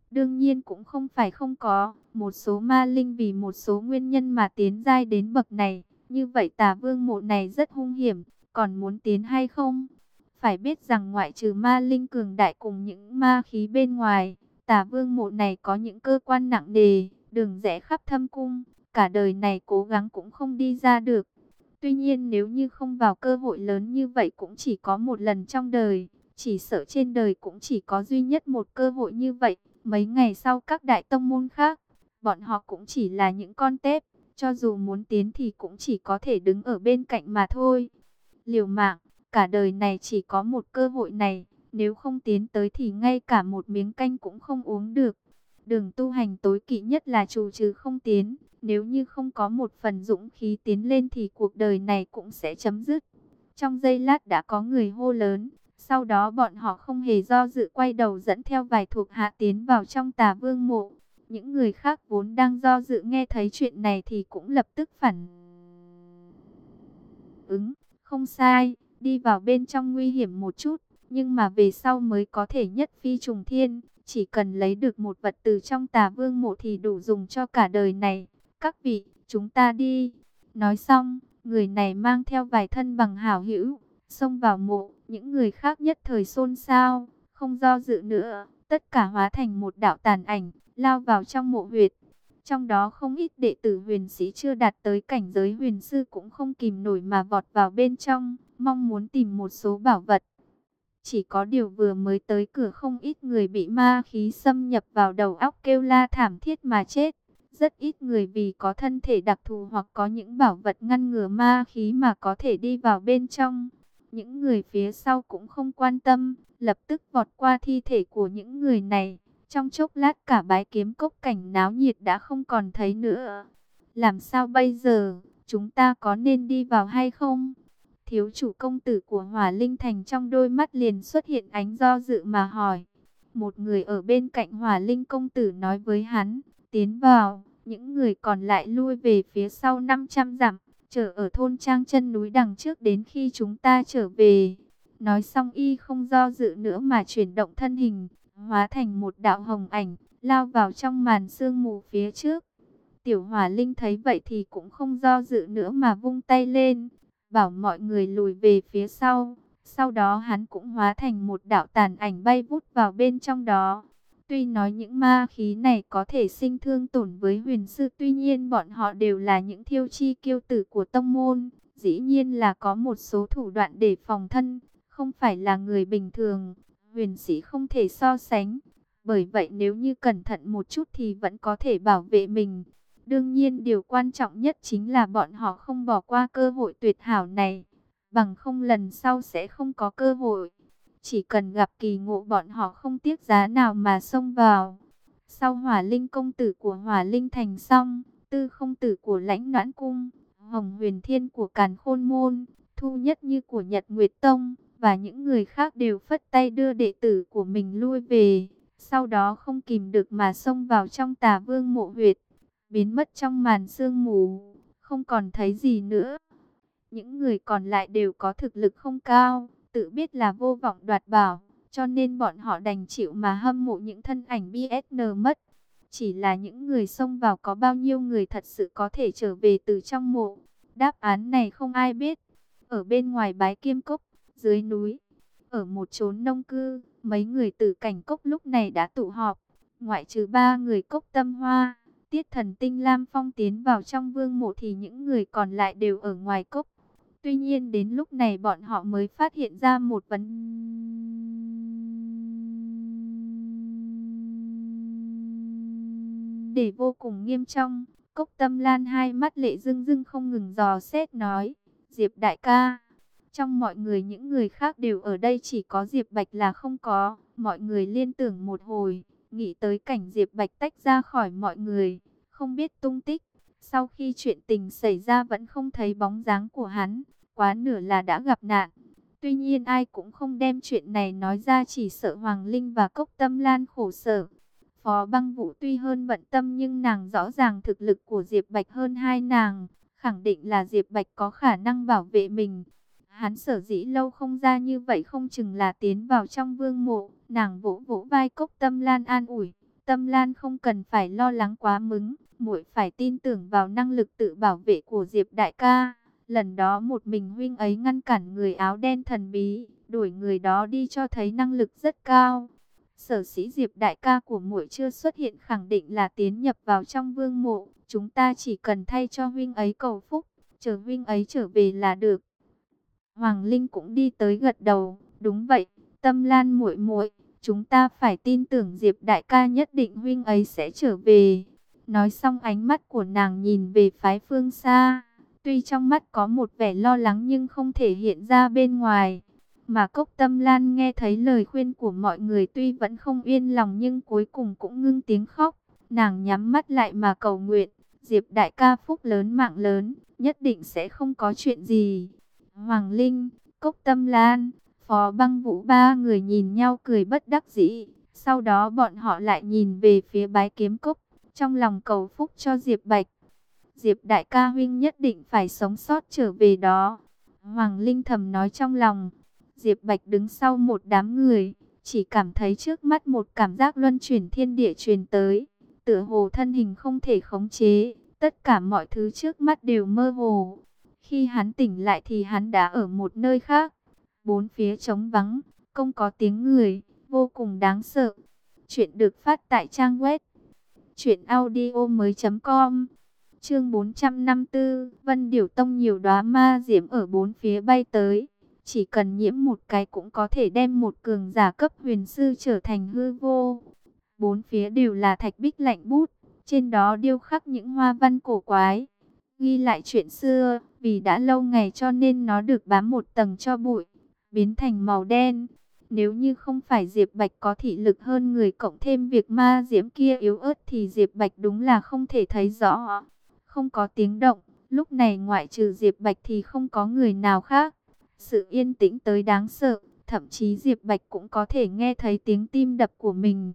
Đương nhiên cũng không phải không có, một số ma linh vì một số nguyên nhân mà tiến giai đến bậc này. Như vậy Tà Vương mộ này rất hung hiểm, còn muốn tiến hay không? Phải biết rằng ngoại trừ ma linh cường đại cùng những ma khí bên ngoài, Tà Vương mộ này có những cơ quan nặng nề, đường rẽ khắp thâm cung, cả đời này cố gắng cũng không đi ra được. Tuy nhiên nếu như không vào cơ hội lớn như vậy cũng chỉ có một lần trong đời, chỉ sợ trên đời cũng chỉ có duy nhất một cơ hội như vậy. Mấy ngày sau các đại tông môn khác, bọn họ cũng chỉ là những con tép, cho dù muốn tiến thì cũng chỉ có thể đứng ở bên cạnh mà thôi. Liều mạng, cả đời này chỉ có một cơ hội này, nếu không tiến tới thì ngay cả một miếng canh cũng không uống được. Đường tu hành tối kỵ nhất là trù trừ không tiến, nếu như không có một phần dũng khí tiến lên thì cuộc đời này cũng sẽ chấm dứt. Trong giây lát đã có người hô lớn, sau đó bọn họ không hề do dự quay đầu dẫn theo vài thuộc hạ tiến vào trong Tà Vương mộ. Những người khác vốn đang do dự nghe thấy chuyện này thì cũng lập tức phản ứng, không sai, đi vào bên trong nguy hiểm một chút, nhưng mà về sau mới có thể nhất phi trùng thiên, chỉ cần lấy được một vật từ trong Tà Vương mộ thì đủ dùng cho cả đời này. Các vị, chúng ta đi. Nói xong, người này mang theo vài thân bằng hảo hữu, xông vào mộ, những người khác nhất thời xôn xao, không do dự nữa, tất cả hóa thành một đạo tàn ảnh, lao vào trong mộ huyệt. Trong đó không ít đệ tử huyền sĩ chưa đạt tới cảnh giới huyền sư cũng không kìm nổi mà vọt vào bên trong, mong muốn tìm một số bảo vật. Chỉ có điều vừa mới tới cửa không ít người bị ma khí xâm nhập vào đầu óc kêu la thảm thiết mà chết. Rất ít người vì có thân thể đặc thù hoặc có những bảo vật ngăn ngừa ma khí mà có thể đi vào bên trong. Những người phía sau cũng không quan tâm, lập tức vọt qua thi thể của những người này. Trong chốc lát cả bái kiếm cốc cảnh náo nhiệt đã không còn thấy nữa. Làm sao bây giờ, chúng ta có nên đi vào hay không? Thiếu chủ công tử của Hỏa Linh Thành trong đôi mắt liền xuất hiện ánh do dự mà hỏi. Một người ở bên cạnh Hỏa Linh công tử nói với hắn, tiến vào, những người còn lại lui về phía sau 500 dặm, chờ ở thôn trang chân núi đằng trước đến khi chúng ta trở về. Nói xong y không do dự nữa mà chuyển động thân hình, hóa thành một đạo hồng ảnh, lao vào trong màn sương mù phía trước. Tiểu Hỏa Linh thấy vậy thì cũng không do dự nữa mà vung tay lên, bảo mọi người lùi về phía sau. Sau đó hắn cũng hóa thành một đạo tàn ảnh bay vút vào bên trong đó. Tuy nói những ma khí này có thể sinh thương tổn với huyền sư, tuy nhiên bọn họ đều là những thiêu chi kiêu tử của tông môn. Dĩ nhiên là có một số thủ đoạn để phòng thân, không phải là người bình thường. Huyền sĩ không thể so sánh. Bởi vậy nếu như cẩn thận một chút thì vẫn có thể bảo vệ mình. Đương nhiên điều quan trọng nhất chính là bọn họ không bỏ qua cơ hội tuyệt hảo này. Bằng không lần sau sẽ không có cơ hội. Chỉ cần gặp kỳ ngộ bọn họ không tiếc giá nào mà xông vào. Sau Hỏa Linh công tử của Hỏa Linh Thành xong, Tư không tử của Lãnh Noãn Cung, Hồng Huyền Thiên của Càn Khôn Môn, Thu Nhất Như của Nhật Nguyệt Tông, và những người khác đều phất tay đưa đệ tử của mình lui về. Sau đó không kìm được mà xông vào trong Tà Vương mộ huyệt, biến mất trong màn sương mù, không còn thấy gì nữa. Những người còn lại đều có thực lực không cao, tự biết là vô vọng đoạt bảo, cho nên bọn họ đành chịu mà hâm mộ những thân ảnh BSN mất. Chỉ là những người xông vào có bao nhiêu người thật sự có thể trở về từ trong mộ. Đáp án này không ai biết. Ở bên ngoài Bái Kiêm Cốc, dưới núi, ở một chốn nông cư, mấy người từ Cảnh Cốc lúc này đã tụ họp. Ngoại trừ 3 người Cốc Tâm Hoa, Tiết Thần Tinh, Lam Phong tiến vào trong vương mộ thì những người còn lại đều ở ngoài cốc. Tuy nhiên đến lúc này bọn họ mới phát hiện ra một vấn đề vô cùng nghiêm trọng. Cốc Tâm Lan hai mắt lệ rưng rưng không ngừng dò xét nói, Diệp đại ca. Trong mọi người những người khác đều ở đây, chỉ có Diệp Bạch là không có. Mọi người liên tưởng một hồi, nghĩ tới cảnh Diệp Bạch tách ra khỏi mọi người, không biết tung tích. Sau khi chuyện tình xảy ra vẫn không thấy bóng dáng của hắn, quá nửa là đã gặp nạn. Tuy nhiên ai cũng không đem chuyện này nói ra, chỉ sợ Hoàng Linh và Cốc Tâm Lan khổ sở. Phó Băng Vũ tuy hơn bận tâm nhưng nàng rõ ràng thực lực của Diệp Bạch hơn hai nàng, khẳng định là Diệp Bạch có khả năng bảo vệ mình. Hắn sở dĩ lâu không ra như vậy không chừng là tiến vào trong vương mộ. Nàng vỗ vỗ vai Cốc Tâm Lan an ủi, Tâm Lan không cần phải lo lắng quá mức, muội phải tin tưởng vào năng lực tự bảo vệ của Diệp đại ca. Lần đó một mình huynh ấy ngăn cản người áo đen thần bí, đuổi người đó đi cho thấy năng lực rất cao. Sở sĩ Diệp đại ca của muội chưa xuất hiện khẳng định là tiến nhập vào trong vương mộ. Chúng ta chỉ cần thay cho huynh ấy cầu phúc, chờ huynh ấy trở về là được. Hoàng Linh cũng đi tới gật đầu, đúng vậy, Tâm Lan muội muội, chúng ta phải tin tưởng Diệp đại ca nhất định huynh ấy sẽ trở về. Nói xong ánh mắt của nàng nhìn về phái phương xa, tuy trong mắt có một vẻ lo lắng nhưng không thể hiện ra bên ngoài. Mà Cốc Tâm Lan nghe thấy lời khuyên của mọi người tuy vẫn không yên lòng nhưng cuối cùng cũng ngưng tiếng khóc. Nàng nhắm mắt lại mà cầu nguyện, Diệp đại ca phúc lớn mạng lớn, nhất định sẽ không có chuyện gì. Hoàng Linh, Cốc Tâm Lan, Phó Băng Vũ ba người nhìn nhau cười bất đắc dĩ. Sau đó bọn họ lại nhìn về phía Bái Kiếm Cốc, trong lòng cầu phúc cho Diệp Bạch. Diệp đại ca huynh nhất định phải sống sót trở về đó. Hoàng Linh thầm nói trong lòng. Diệp Bạch đứng sau một đám người, chỉ cảm thấy trước mắt một cảm giác luân chuyển thiên địa truyền tới. Tựa hồ thân hình không thể khống chế, tất cả mọi thứ trước mắt đều mơ hồ. Khi hắn tỉnh lại thì hắn đã ở một nơi khác. Bốn phía trống vắng, không có tiếng người, vô cùng đáng sợ. Chuyện được phát tại trang web truyệnaudiomoi.com. Chương 454, Vân Điểu Tông nhiều đóa ma diễm ở bốn phía bay tới. Chỉ cần nhiễm một cái cũng có thể đem một cường giả cấp huyền sư trở thành hư vô. Bốn phía đều là thạch bích lạnh bút, trên đó điêu khắc những hoa văn cổ quái. Ghi lại chuyện xưa, vì đã lâu ngày cho nên nó được bám một tầng tro bụi, biến thành màu đen. Nếu như không phải Diệp Bạch có thị lực hơn người cộng thêm việc ma diễm kia yếu ớt thì Diệp Bạch đúng là không thể thấy rõ. Không có tiếng động, lúc này ngoại trừ Diệp Bạch thì không có người nào khác. Sự yên tĩnh tới đáng sợ, thậm chí Diệp Bạch cũng có thể nghe thấy tiếng tim đập của mình.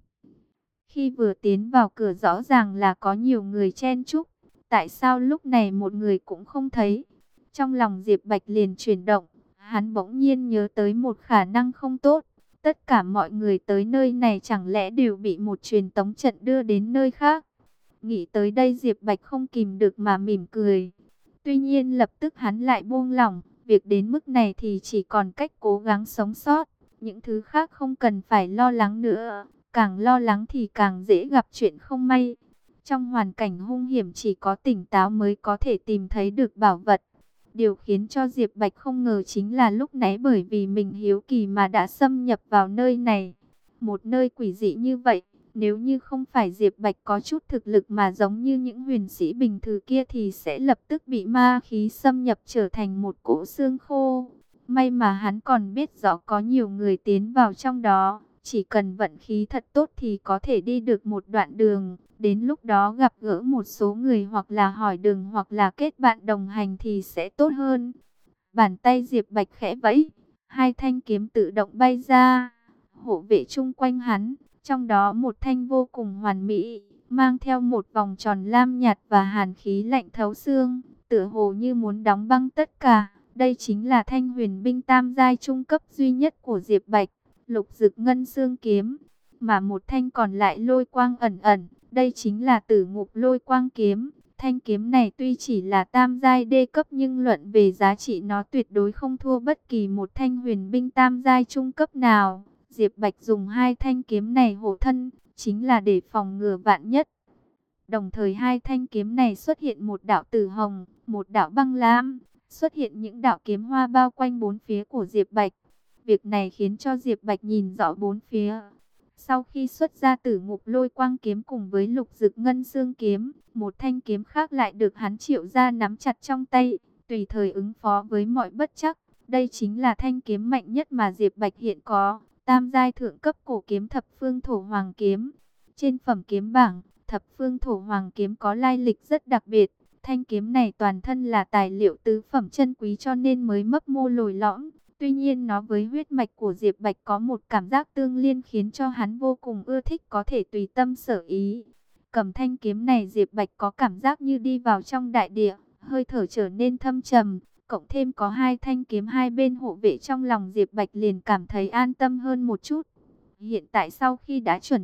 Khi vừa tiến vào cửa rõ ràng là có nhiều người chen chúc, tại sao lúc này một người cũng không thấy? Trong lòng Diệp Bạch liền chuyển động, hắn bỗng nhiên nhớ tới một khả năng không tốt. Tất cả mọi người tới nơi này chẳng lẽ đều bị một truyền tống trận đưa đến nơi khác? Nghĩ tới đây Diệp Bạch không kìm được mà mỉm cười. Tuy nhiên lập tức hắn lại buông lỏng, việc đến mức này thì chỉ còn cách cố gắng sống sót. Những thứ khác không cần phải lo lắng nữa, càng lo lắng thì càng dễ gặp chuyện không may. Trong hoàn cảnh hung hiểm chỉ có tỉnh táo mới có thể tìm thấy được bảo vật. Điều khiến cho Diệp Bạch không ngờ chính là lúc nãy bởi vì mình hiếu kỳ mà đã xâm nhập vào nơi này. Một nơi quỷ dị như vậy, nếu như không phải Diệp Bạch có chút thực lực mà giống như những huyền sĩ bình thường kia thì sẽ lập tức bị ma khí xâm nhập trở thành một cỗ xương khô. May mà hắn còn biết rõ có nhiều người tiến vào trong đó, chỉ cần vận khí thật tốt thì có thể đi được một đoạn đường. Đến lúc đó gặp gỡ một số người hoặc là hỏi đường hoặc là kết bạn đồng hành thì sẽ tốt hơn. Bàn tay Diệp Bạch khẽ vẫy, hai thanh kiếm tự động bay ra, hộ vệ chung quanh hắn. Trong đó một thanh vô cùng hoàn mỹ, mang theo một vòng tròn lam nhạt và hàn khí lạnh thấu xương, tựa hồ như muốn đóng băng tất cả. Đây chính là thanh huyền binh tam giai trung cấp duy nhất của Diệp Bạch, Lục Dực Ngân Xương kiếm. Mà một thanh còn lại lôi quang ẩn ẩn, đây chính là Tử Ngục Lôi Quang kiếm. Thanh kiếm này tuy chỉ là tam giai đê cấp nhưng luận về giá trị nó tuyệt đối không thua bất kỳ một thanh huyền binh tam giai trung cấp nào. Diệp Bạch dùng hai thanh kiếm này hộ thân, chính là để phòng ngừa vạn nhất. Đồng thời hai thanh kiếm này xuất hiện một đạo tử hồng, một đạo băng lam, xuất hiện những đạo kiếm hoa bao quanh bốn phía của Diệp Bạch. Việc này khiến cho Diệp Bạch nhìn rõ bốn phía. Sau khi xuất ra Tử Ngục Lôi Quang kiếm cùng với Lục Dực Ngân Xương kiếm, một thanh kiếm khác lại được hắn triệu ra nắm chặt trong tay, tùy thời ứng phó với mọi bất trắc. Đây chính là thanh kiếm mạnh nhất mà Diệp Bạch hiện có, tam giai thượng cấp cổ kiếm Thập Phương Thổ Hoàng kiếm. Trên phẩm kiếm bảng, Thập Phương Thổ Hoàng kiếm có lai lịch rất đặc biệt. Thanh kiếm này toàn thân là tài liệu tứ phẩm chân quý cho nên mới mấp mô lồi lõm. Tuy nhiên nó với huyết mạch của Diệp Bạch có một cảm giác tương liên khiến cho hắn vô cùng ưa thích, có thể tùy tâm sở ý. Cầm thanh kiếm này Diệp Bạch có cảm giác như đi vào trong đại địa, hơi thở trở nên thâm trầm. Cộng thêm có hai thanh kiếm hai bên hộ vệ, trong lòng Diệp Bạch liền cảm thấy an tâm hơn một chút. Hiện tại sau khi đã chuẩn bị,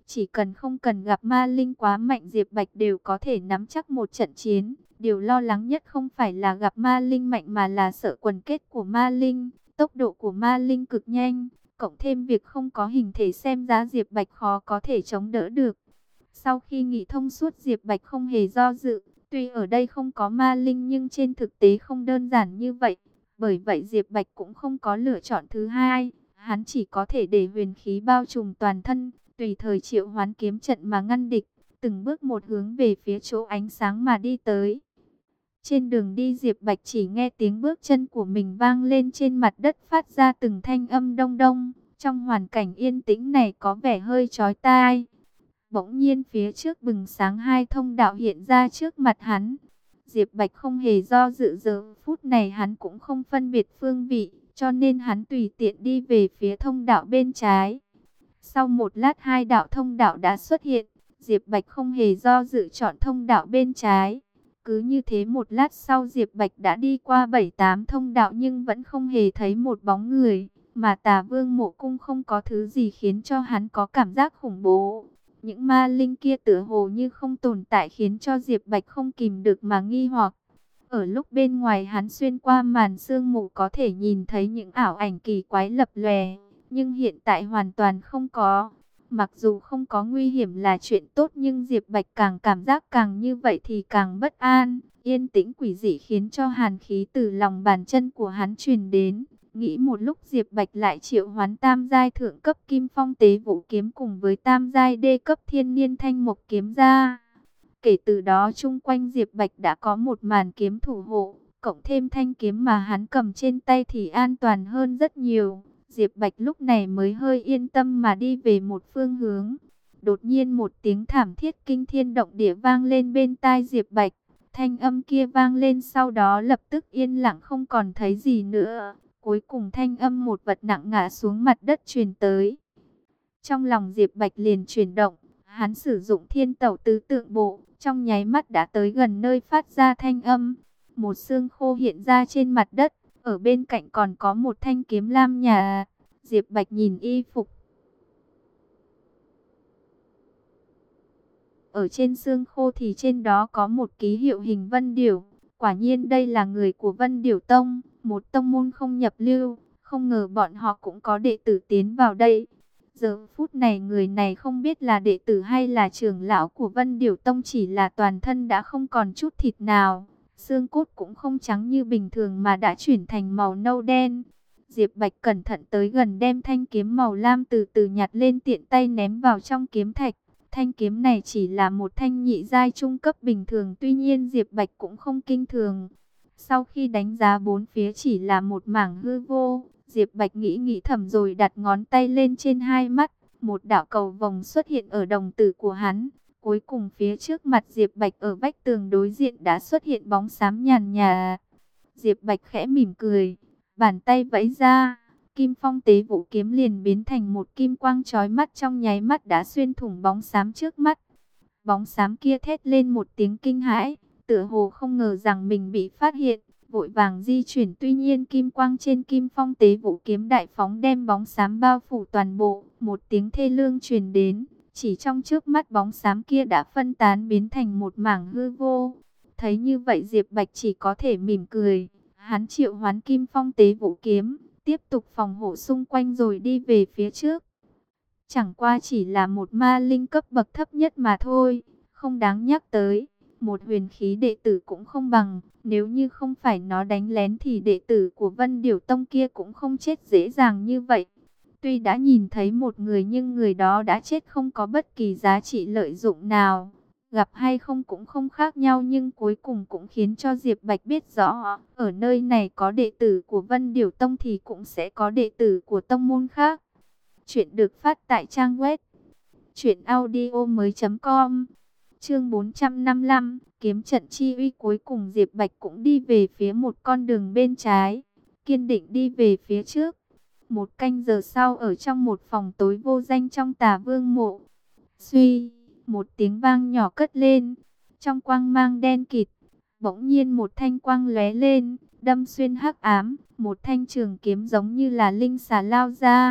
Chỉ cần không cần gặp ma linh quá mạnh, Diệp Bạch đều có thể nắm chắc một trận chiến. Điều lo lắng nhất không phải là gặp ma linh mạnh mà là sợ quần kết của ma linh. Tốc độ của ma linh cực nhanh, cộng thêm việc không có hình thể xem ra Diệp Bạch khó có thể chống đỡ được. Sau khi nghĩ thông suốt, Diệp Bạch không hề do dự. Tuy ở đây không có ma linh nhưng trên thực tế không đơn giản như vậy. Bởi vậy Diệp Bạch cũng không có lựa chọn thứ hai. Hắn chỉ có thể để huyền khí bao trùm toàn thân, tùy thời triệu hoán kiếm trận mà ngăn địch, từng bước một hướng về phía chỗ ánh sáng mà đi tới. Trên đường đi, Diệp Bạch chỉ nghe tiếng bước chân của mình vang lên trên mặt đất, phát ra từng thanh âm đông đông. Trong hoàn cảnh yên tĩnh này có vẻ hơi chói tai. Bỗng nhiên phía trước bừng sáng, hai thông đạo hiện ra trước mặt hắn. Diệp Bạch không hề do dự, giờ phút này hắn cũng không phân biệt phương vị, cho nên hắn tùy tiện đi về phía thông đạo bên trái. Sau một lát, hai đạo thông đạo đã xuất hiện. Diệp Bạch không hề do dự chọn thông đạo bên trái. Cứ như thế một lát sau, Diệp Bạch đã đi qua 7-8 thông đạo nhưng vẫn không hề thấy một bóng người. Mà Tà Vương Mộ Cung không có thứ gì khiến cho hắn có cảm giác khủng bố. Những ma linh kia tựa hồ như không tồn tại, khiến cho Diệp Bạch không kìm được mà nghi hoặc. Ở lúc bên ngoài hắn xuyên qua màn sương mù có thể nhìn thấy những ảo ảnh kỳ quái lập lòe, nhưng hiện tại hoàn toàn không có. Mặc dù không có nguy hiểm là chuyện tốt, nhưng Diệp Bạch càng cảm giác càng như vậy thì càng bất an. Yên tĩnh quỷ dị khiến cho hàn khí từ lòng bàn chân của hắn truyền đến. Nghĩ một lúc, Diệp Bạch lại triệu hoán tam giai thượng cấp Kim Phong Tế Vũ kiếm cùng với tam giai đê cấp Thiên Niên Thanh Mộc kiếm ra. Kể từ đó chung quanh Diệp Bạch đã có một màn kiếm thủ hộ, cộng thêm thanh kiếm mà hắn cầm trên tay thì an toàn hơn rất nhiều. Diệp Bạch lúc này mới hơi yên tâm mà đi về một phương hướng. Đột nhiên một tiếng thảm thiết kinh thiên động địa vang lên bên tai Diệp Bạch. Thanh âm kia vang lên sau đó lập tức yên lặng, không còn thấy gì nữa. Cuối cùng thanh âm một vật nặng ngã xuống mặt đất truyền tới. Trong lòng Diệp Bạch liền chuyển động, hắn sử dụng Thiên Tẩu Tứ Tượng Bộ, trong nháy mắt đã tới gần nơi phát ra thanh âm. Một xương khô hiện ra trên mặt đất, ở bên cạnh còn có một thanh kiếm lam nhà. Diệp Bạch nhìn y phục ở trên xương khô thì trên đó có một ký hiệu hình Vân Điểu. Quả nhiên đây là người của Vân Điểu Tông, một tông môn không nhập lưu. Không ngờ bọn họ cũng có đệ tử tiến vào đây. Giờ phút này người này không biết là đệ tử hay là trưởng lão của Vân Điểu Tông, chỉ là toàn thân đã không còn chút thịt nào. Xương cốt cũng không trắng như bình thường mà đã chuyển thành màu nâu đen. Diệp Bạch cẩn thận tới gần, đem thanh kiếm màu lam từ từ nhặt lên, tiện tay ném vào trong kiếm thạch. Thanh kiếm này chỉ là một thanh nhị giai trung cấp bình thường, tuy nhiên Diệp Bạch cũng không kinh thường. Sau khi đánh giá bốn phía chỉ là một mảng hư vô, Diệp Bạch nghĩ thầm rồi đặt ngón tay lên trên hai mắt. Một đạo cầu vồng xuất hiện ở đồng tử của hắn. Cuối cùng phía trước mặt Diệp Bạch ở vách tường đối diện đã xuất hiện bóng xám nhàn nhạt. Diệp Bạch khẽ mỉm cười, bàn tay vẫy ra, Kim Phong Tế Vũ kiếm liền biến thành một kim quang chói mắt, trong nháy mắt đã xuyên thủng bóng xám trước mắt. Bóng xám kia thét lên một tiếng kinh hãi, tựa hồ không ngờ rằng mình bị phát hiện, vội vàng di chuyển. Tuy nhiên kim quang trên Kim Phong Tế Vũ kiếm đại phóng đem bóng xám bao phủ toàn bộ. Một tiếng thê lương truyền đến, chỉ trong chớp mắt bóng xám kia đã phân tán biến thành một mảng hư vô. Thấy như vậy Diệp Bạch chỉ có thể mỉm cười. Hắn triệu hoán Kim Phong Tế Vũ kiếm, tiếp tục phòng hộ xung quanh rồi đi về phía trước. Chẳng qua chỉ là một ma linh cấp bậc thấp nhất mà thôi, không đáng nhắc tới. Một huyền khí đệ tử cũng không bằng, nếu như không phải nó đánh lén thì đệ tử của Vân Điểu Tông kia cũng không chết dễ dàng như vậy. Tuy đã nhìn thấy một người nhưng người đó đã chết, không có bất kỳ giá trị lợi dụng nào. Gặp hay không cũng không khác nhau, nhưng cuối cùng cũng khiến cho Diệp Bạch biết rõ, ở nơi này có đệ tử của Vân Điểu Tông thì cũng sẽ có đệ tử của tông môn khác. Chuyện được phát tại trang web truyệnaudiomoi.com. Chương 455, kiếm trận chi uy. Cuối cùng Diệp Bạch cũng đi về phía một con đường bên trái, kiên định đi về phía trước. Một canh giờ sau, ở trong một phòng tối vô danh trong Tà Vương mộ, suy, một tiếng vang nhỏ cất lên. Trong quang mang đen kịt, bỗng nhiên một thanh quang lóe lên, đâm xuyên hắc ám, một thanh trường kiếm giống như là linh xà lao ra.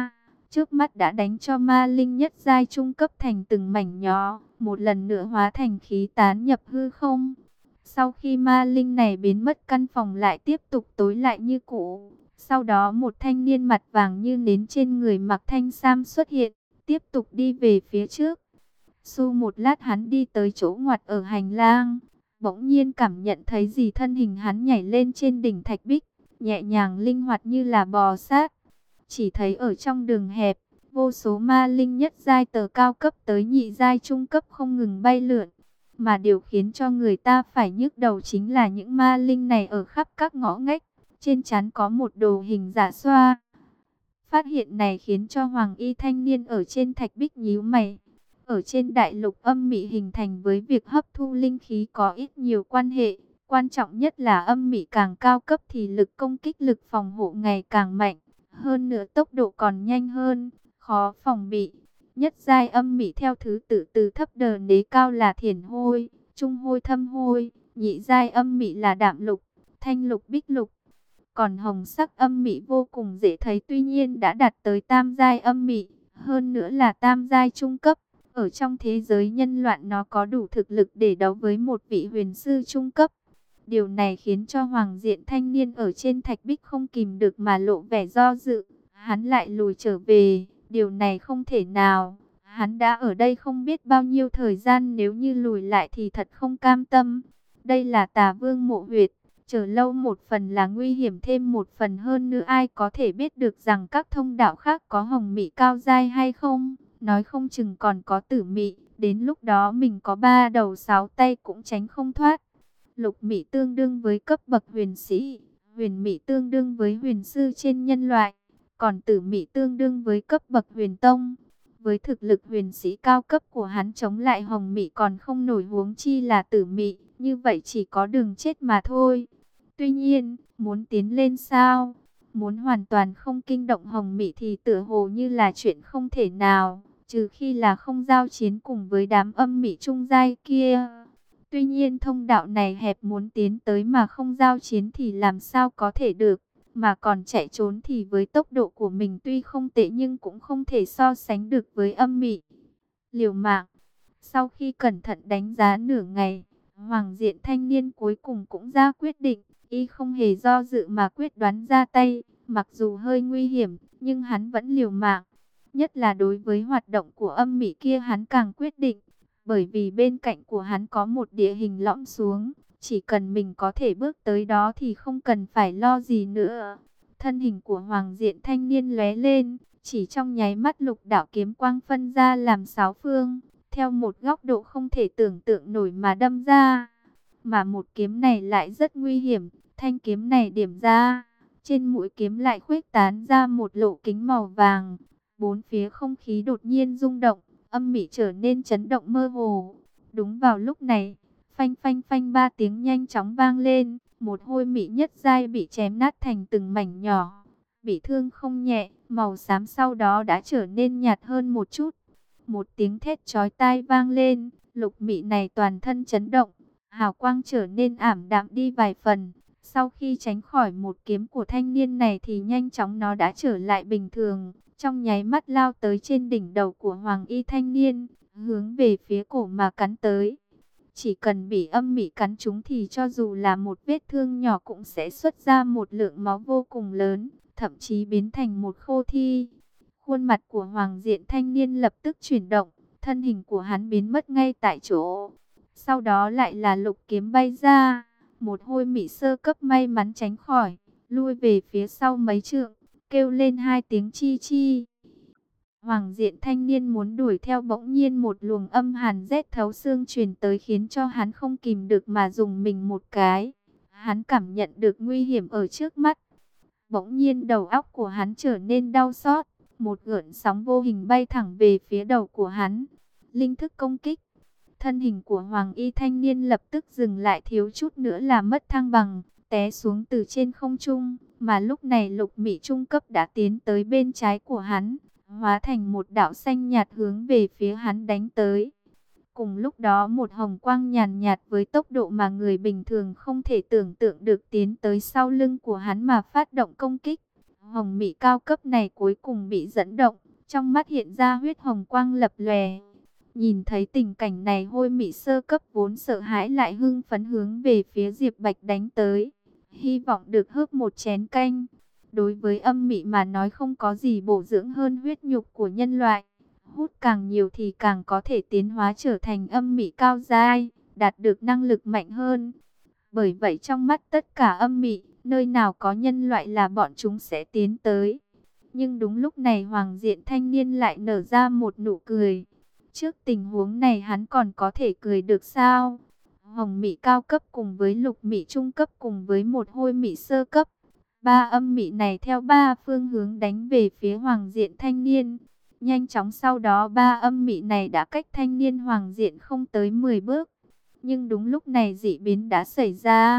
trước mắt đã đánh cho ma linh nhất giai trung cấp thành từng mảnh nhỏ, một lần nữa hóa thành khí tán nhập hư không. Sau khi ma linh này biến mất, căn phòng lại tiếp tục tối lại như cũ. Sau đó một thanh niên mặt vàng như nến trên người mặc thanh sam xuất hiện, tiếp tục đi về phía trước. Su một lát hắn đi tới chỗ ngoặt ở hành lang, bỗng nhiên cảm nhận thấy gì thân hình hắn nhảy lên trên đỉnh thạch bích, nhẹ nhàng linh hoạt như là bò sát. Chỉ thấy ở trong đường hẹp, vô số ma linh nhất giai tờ cao cấp tới nhị giai trung cấp không ngừng bay lượn. Mà điều khiến cho người ta phải nhức đầu chính là những ma linh này ở khắp các ngõ ngách, trên trán có một đồ hình giả xoa. Phát hiện này khiến cho hoàng y thanh niên ở trên thạch bích nhíu mày. Ở trên đại lục âm mị hình thành với việc hấp thu linh khí có ít nhiều quan hệ. Quan trọng nhất là âm mị càng cao cấp thì lực công kích, lực phòng hộ ngày càng mạnh. Hơn nữa tốc độ còn nhanh hơn, khó phòng bị. Nhất giai âm mị theo thứ tự từ thấp đờ đế cao là thiển hôi, trung hôi, thâm hôi. Nhị giai âm mị là đạm lục, thanh lục, bích lục. Còn hồng sắc âm mị vô cùng dễ thấy, tuy nhiên đã đạt tới tam giai âm mị, hơn nữa là tam giai trung cấp. Ở trong thế giới nhân loại nó có đủ thực lực để đấu với một vị huyền sư trung cấp. Điều này khiến cho hoàng diện thanh niên ở trên thạch bích không kìm được mà lộ vẻ do dự. Hắn lại lùi trở về, điều này không thể nào. Hắn đã ở đây không biết bao nhiêu thời gian, nếu như lùi lại thì thật không cam tâm. Đây là Tà Vương mộ huyệt. Chờ lâu một phần là nguy hiểm, thêm một phần hơn nữa ai có thể biết được rằng các thông đạo khác có hồng mị cao giai hay không. Nói không chừng còn có tử mị, đến lúc đó mình có 3 đầu 6 tay cũng tránh không thoát. Lục mị tương đương với cấp bậc huyền sĩ, huyền mị tương đương với huyền sư trên nhân loại, còn tử mị tương đương với cấp bậc huyền tông. Với thực lực huyền sĩ cao cấp của hắn chống lại hồng mị còn không nổi, huống chi là tử mị, như vậy chỉ có đường chết mà thôi. Tuy nhiên, muốn tiến lên sao? Muốn hoàn toàn không kinh động hồng mị thì tựa hồ như là chuyện không thể nào, trừ khi là không giao chiến cùng với đám âm mị trung giai kia. Tuy nhiên thông đạo này hẹp, muốn tiến tới mà không giao chiến thì làm sao có thể được, mà còn chạy trốn thì với tốc độ của mình tuy không tệ nhưng cũng không thể so sánh được với âm mị. Liều mạng. Sau khi cẩn thận đánh giá nửa ngày, hoàng diện thanh niên cuối cùng cũng ra quyết định. Y không hề do dự mà quyết đoán ra tay, mặc dù hơi nguy hiểm, nhưng hắn vẫn liều mạng. Nhất là đối với hoạt động của âm mị kia hắn càng quyết định, bởi vì bên cạnh của hắn có một địa hình lõm xuống, chỉ cần mình có thể bước tới đó thì không cần phải lo gì nữa. Thân hình của hoàng diện thanh niên lóe lên, chỉ trong nháy mắt lục đạo kiếm quang phân ra làm 6 phương, theo một góc độ không thể tưởng tượng nổi mà đâm ra. Mà một kiếm này lại rất nguy hiểm, thanh kiếm này điểm ra, trên mũi kiếm lại khuếch tán ra một lỗ kính màu vàng. Bốn phía không khí đột nhiên rung động, âm mị trở nên chấn động mơ hồ. Đúng vào lúc này, phanh phanh phanh 3 tiếng nhanh chóng vang lên, một hôi mị nhất giai bị chém nát thành từng mảnh nhỏ, bị thương không nhẹ, màu xám sau đó đã trở nên nhạt hơn một chút. Một tiếng thét chói tai vang lên, lục mị này toàn thân chấn động, hào quang trở nên ảm đạm đi vài phần. Sau khi tránh khỏi một kiếm của thanh niên này thì nhanh chóng nó đã trở lại bình thường, trong nháy mắt lao tới trên đỉnh đầu của hoàng y thanh niên, hướng về phía cổ mà cắn tới. Chỉ cần bị âm mị cắn trúng thì cho dù là một vết thương nhỏ cũng sẽ xuất ra một lượng máu vô cùng lớn, thậm chí biến thành một khô thi. Khuôn mặt của hoàng diện thanh niên lập tức chuyển động, thân hình của hắn biến mất ngay tại chỗ. Sau đó lại là lục kiếm bay ra, một hôi mị sơ cấp may mắn tránh khỏi, lui về phía sau mấy trượng, kêu lên 2 tiếng chi chi. Hoàng diện thanh niên muốn đuổi theo, bỗng nhiên một luồng âm hàn rét thấu xương truyền tới khiến cho hắn không kìm được mà dùng mình một cái. Hắn cảm nhận được nguy hiểm ở trước mắt. Bỗng nhiên đầu óc của hắn trở nên đau xót, một gợn sóng vô hình bay thẳng về phía đầu của hắn. Linh thức công kích. Thân hình của hoàng y thanh niên lập tức dừng lại, thiếu chút nữa là mất thăng bằng, té xuống từ trên không trung. Mà lúc này lục mị trung cấp đã tiến tới bên trái của hắn, hóa thành một đạo xanh nhạt hướng về phía hắn đánh tới. Cùng lúc đó một hồng quang nhàn nhạt với tốc độ mà người bình thường không thể tưởng tượng được tiến tới sau lưng của hắn mà phát động công kích. Hồng mị cao cấp này cuối cùng bị dẫn động, trong mắt hiện ra huyết hồng quang lập lòe. Nhìn thấy tình cảnh này, Hôi Mị sơ cấp vốn sợ hãi lại hưng phấn hướng về phía Diệp Bạch đánh tới, hy vọng được hớp một chén canh. Đối với âm mị mà nói, không có gì bổ dưỡng hơn huyết nhục của nhân loại. Hút càng nhiều thì càng có thể tiến hóa trở thành âm mị cao giai, đạt được năng lực mạnh hơn. Bởi vậy trong mắt tất cả âm mị, nơi nào có nhân loại là bọn chúng sẽ tiến tới. Nhưng đúng lúc này Hoàng Diện thanh niên lại nở ra một nụ cười. Trước tình huống này hắn còn có thể cười được sao? Hồng mị cao cấp cùng với lục mị trung cấp cùng với một hôi mị sơ cấp. Ba âm mị này theo ba phương hướng đánh về phía Hoàng Diện thanh niên. Nhanh chóng sau đó ba âm mị này đã cách thanh niên Hoàng Diện không tới 10 bước. Nhưng đúng lúc này dị biến đã xảy ra.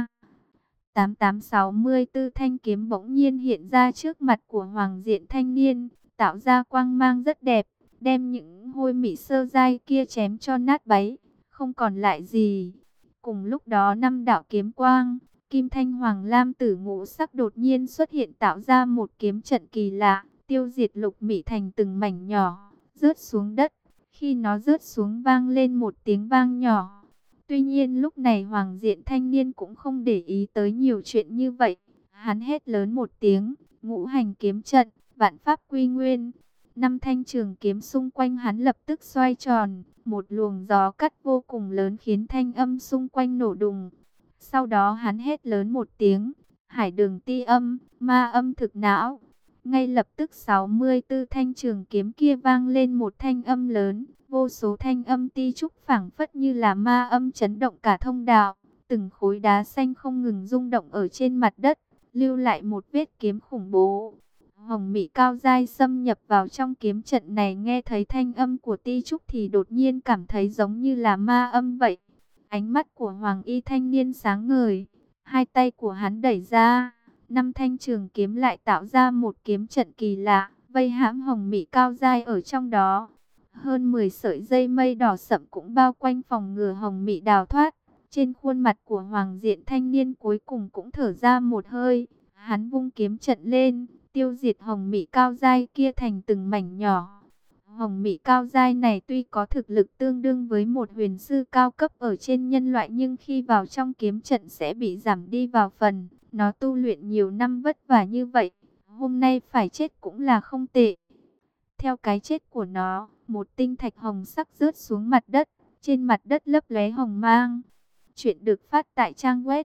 8864 thanh kiếm bỗng nhiên hiện ra trước mặt của Hoàng Diện thanh niên, tạo ra quang mang rất đẹp, đem những hôi mị sơ giai kia chém cho nát bấy, không còn lại gì. Cùng lúc đó năm đạo kiếm quang, kim thanh hoàng lam tử ngũ sắc đột nhiên xuất hiện, tạo ra một kiếm trận kỳ lạ, tiêu diệt lục mị thành từng mảnh nhỏ, rớt xuống đất. Khi nó rớt xuống vang lên một tiếng vang nhỏ. Tuy nhiên lúc này Hoàng Diện thanh niên cũng không để ý tới nhiều chuyện như vậy. Hắn hét lớn một tiếng, ngũ hành kiếm trận, vạn pháp quy nguyên. Năm thanh trường kiếm xung quanh hắn lập tức xoay tròn, một luồng gió cắt vô cùng lớn khiến thanh âm xung quanh nổ đùng. Sau đó hắn hét lớn một tiếng, hải đường ti âm, ma âm thực não. Ngay lập tức 64 thanh trường kiếm kia vang lên một thanh âm lớn. Vô số thanh âm ti trúc phảng phất như là ma âm chấn động cả thông đạo. Từng khối đá xanh không ngừng rung động ở trên mặt đất, lưu lại một vết kiếm khủng bố. Hồng mị cao giai xâm nhập vào trong kiếm trận này, nghe thấy thanh âm của ti trúc thì đột nhiên cảm thấy giống như là ma âm vậy. Ánh mắt của Hoàng y thanh niên sáng ngời, hai tay của hắn đẩy ra, năm thanh trường kiếm lại tạo ra một kiếm trận kỳ lạ, vây hãm hồng mị cao giai ở trong đó. Hơn 10 sợi dây mây đỏ sậm cũng bao quanh phòng ngừa hồng mị đào thoát. Trên khuôn mặt của Hoàng Diện thanh niên cuối cùng cũng thở ra một hơi. Hắn vung kiếm trận lên, tiêu diệt hồng mị cao giai kia thành từng mảnh nhỏ. Hồng mị cao giai này tuy có thực lực tương đương với một huyền sư cao cấp ở trên nhân loại, nhưng khi vào trong kiếm trận sẽ bị giảm đi vào phần. Nó tu luyện nhiều năm vất vả như vậy, hôm nay phải chết cũng là không tệ. Theo cái chết của nó, một tinh thạch hồng sắc rớt xuống mặt đất, trên mặt đất lấp lóe hồng mang. Chuyện được phát tại trang web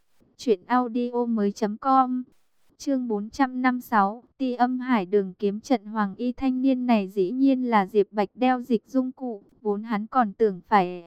truyệnaudiomoi.com. Chương 456, Ti âm hải đường kiếm trận. Hoàng y thanh niên này dĩ nhiên là Diệp Bạch đeo dịch dung cụ, vốn hắn còn tưởng phải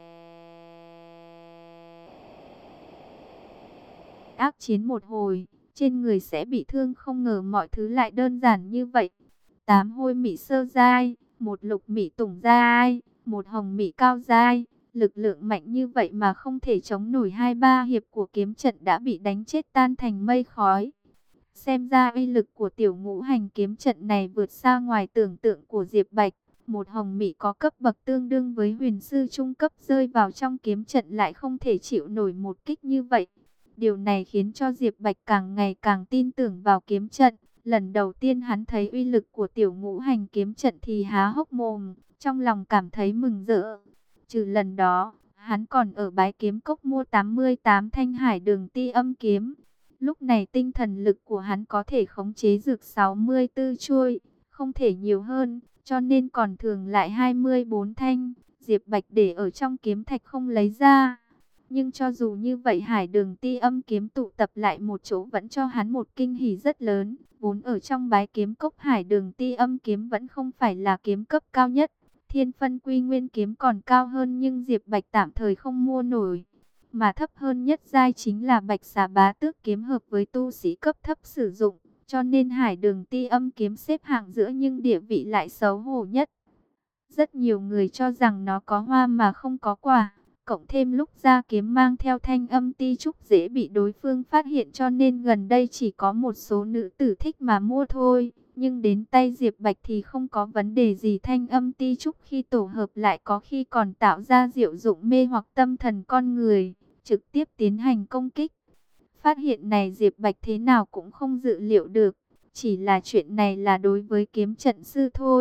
ác chiến một hồi, trên người sẽ bị thương, không ngờ mọi thứ lại đơn giản như vậy. 8 hôi mị sơ giai, một lục mị tùng giai, một hồng mị cao giai, lực lượng mạnh như vậy mà không thể chống nổi 2-3 hiệp của kiếm trận đã bị đánh chết tan thành mây khói. Xem ra uy lực của tiểu ngũ hành kiếm trận này vượt xa ngoài tưởng tượng của Diệp Bạch. Một hồng mị có cấp bậc tương đương với huyền sư trung cấp rơi vào trong kiếm trận lại không thể chịu nổi một kích như vậy. Điều này khiến cho Diệp Bạch càng ngày càng tin tưởng vào kiếm trận. Lần đầu tiên hắn thấy uy lực của tiểu ngũ hành kiếm trận thì há hốc mồm, trong lòng cảm thấy mừng rỡ. Trừ lần đó, hắn còn ở Bái Kiếm Cốc mua 88 thanh hải đường ti âm kiếm. Lúc này tinh thần lực của hắn có thể khống chế dược 64 chuôi, không thể nhiều hơn, cho nên còn thường lại 24 thanh. Diệp Bạch để ở trong kiếm thạch không lấy ra. Nhưng cho dù như vậy, hải đường ti âm kiếm tụ tập lại một chỗ vẫn cho hắn một kinh hỉ rất lớn. Vốn ở trong Bái Kiếm Cốc, hải đường ti âm kiếm vẫn không phải là kiếm cấp cao nhất. Thiên phân quy nguyên kiếm còn cao hơn, nhưng Diệp Bạch tạm thời không mua nổi. Mà thấp hơn nhất giai chính là Bạch Xà Bá Tước kiếm, hợp với tu sĩ cấp thấp sử dụng. Cho nên hải đường ti âm kiếm xếp hạng giữa, nhưng địa vị lại xấu hổ nhất. Rất nhiều người cho rằng nó có hoa mà không có quả. Cộng thêm lúc ra kiếm mang theo thanh âm ti trúc dễ bị đối phương phát hiện, cho nên gần đây chỉ có một số nữ tử thích mà mua thôi. Nhưng đến tay Diệp Bạch thì không có vấn đề gì. Thanh âm ti trúc khi tổ hợp lại có khi còn tạo ra diệu dụng mê hoặc tâm thần con người, trực tiếp tiến hành công kích. Phát hiện này Diệp Bạch thế nào cũng không dự liệu được. Chỉ là chuyện này là đối với kiếm trận sư thôi.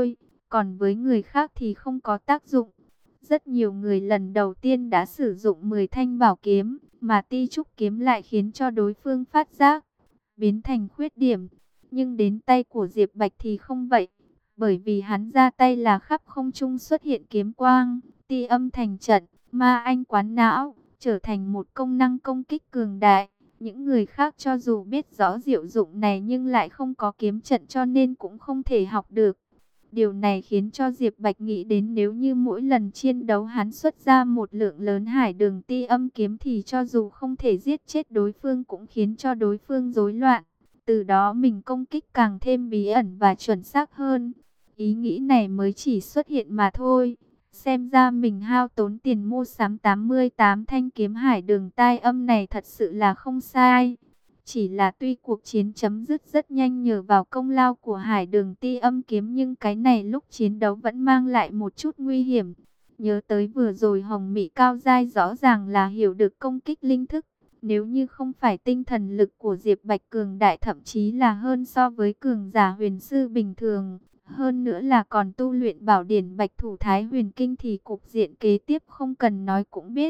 còn với người khác thì không có tác dụng. Rất nhiều người lần đầu tiên đã sử dụng 10 thanh bảo kiếm, mà ti trúc kiếm lại khiến cho đối phương phát giác, biến thành khuyết điểm. Nhưng đến tay của Diệp Bạch thì không vậy, bởi vì hắn ra tay là khắp không trung xuất hiện kiếm quang, ti âm thành trận, ma anh quán não, trở thành một công năng công kích cường đại. Những người khác cho dù biết rõ diệu dụng này nhưng lại không có kiếm trận cho nên cũng không thể học được. Điều này khiến cho Diệp Bạch nghĩ đến nếu như mỗi lần chiến đấu hắn xuất ra một lượng lớn hải đường ti âm kiếm thì cho dù không thể giết chết đối phương cũng khiến cho đối phương rối loạn. Từ đó mình công kích càng thêm bí ẩn và chuẩn xác hơn. Ý nghĩ này mới chỉ xuất hiện mà thôi. Xem ra mình hao tốn tiền mua sắm 88 thanh kiếm hải đường tai âm này thật sự là không sai. Chỉ là tuy cuộc chiến chấm dứt rất nhanh nhờ vào công lao của hải đường ti âm kiếm, nhưng cái này lúc chiến đấu vẫn mang lại một chút nguy hiểm. Nhớ tới vừa rồi Hồng Mị cao giai rõ ràng là hiểu được công kích linh thức. Nếu như không phải tinh thần lực của Diệp Bạch cường đại, thậm chí là hơn so với cường giả huyền sư bình thường, hơn nữa là còn tu luyện bảo điển Bạch Thủ Thái Huyền Kinh, thì cục diện kế tiếp không cần nói cũng biết.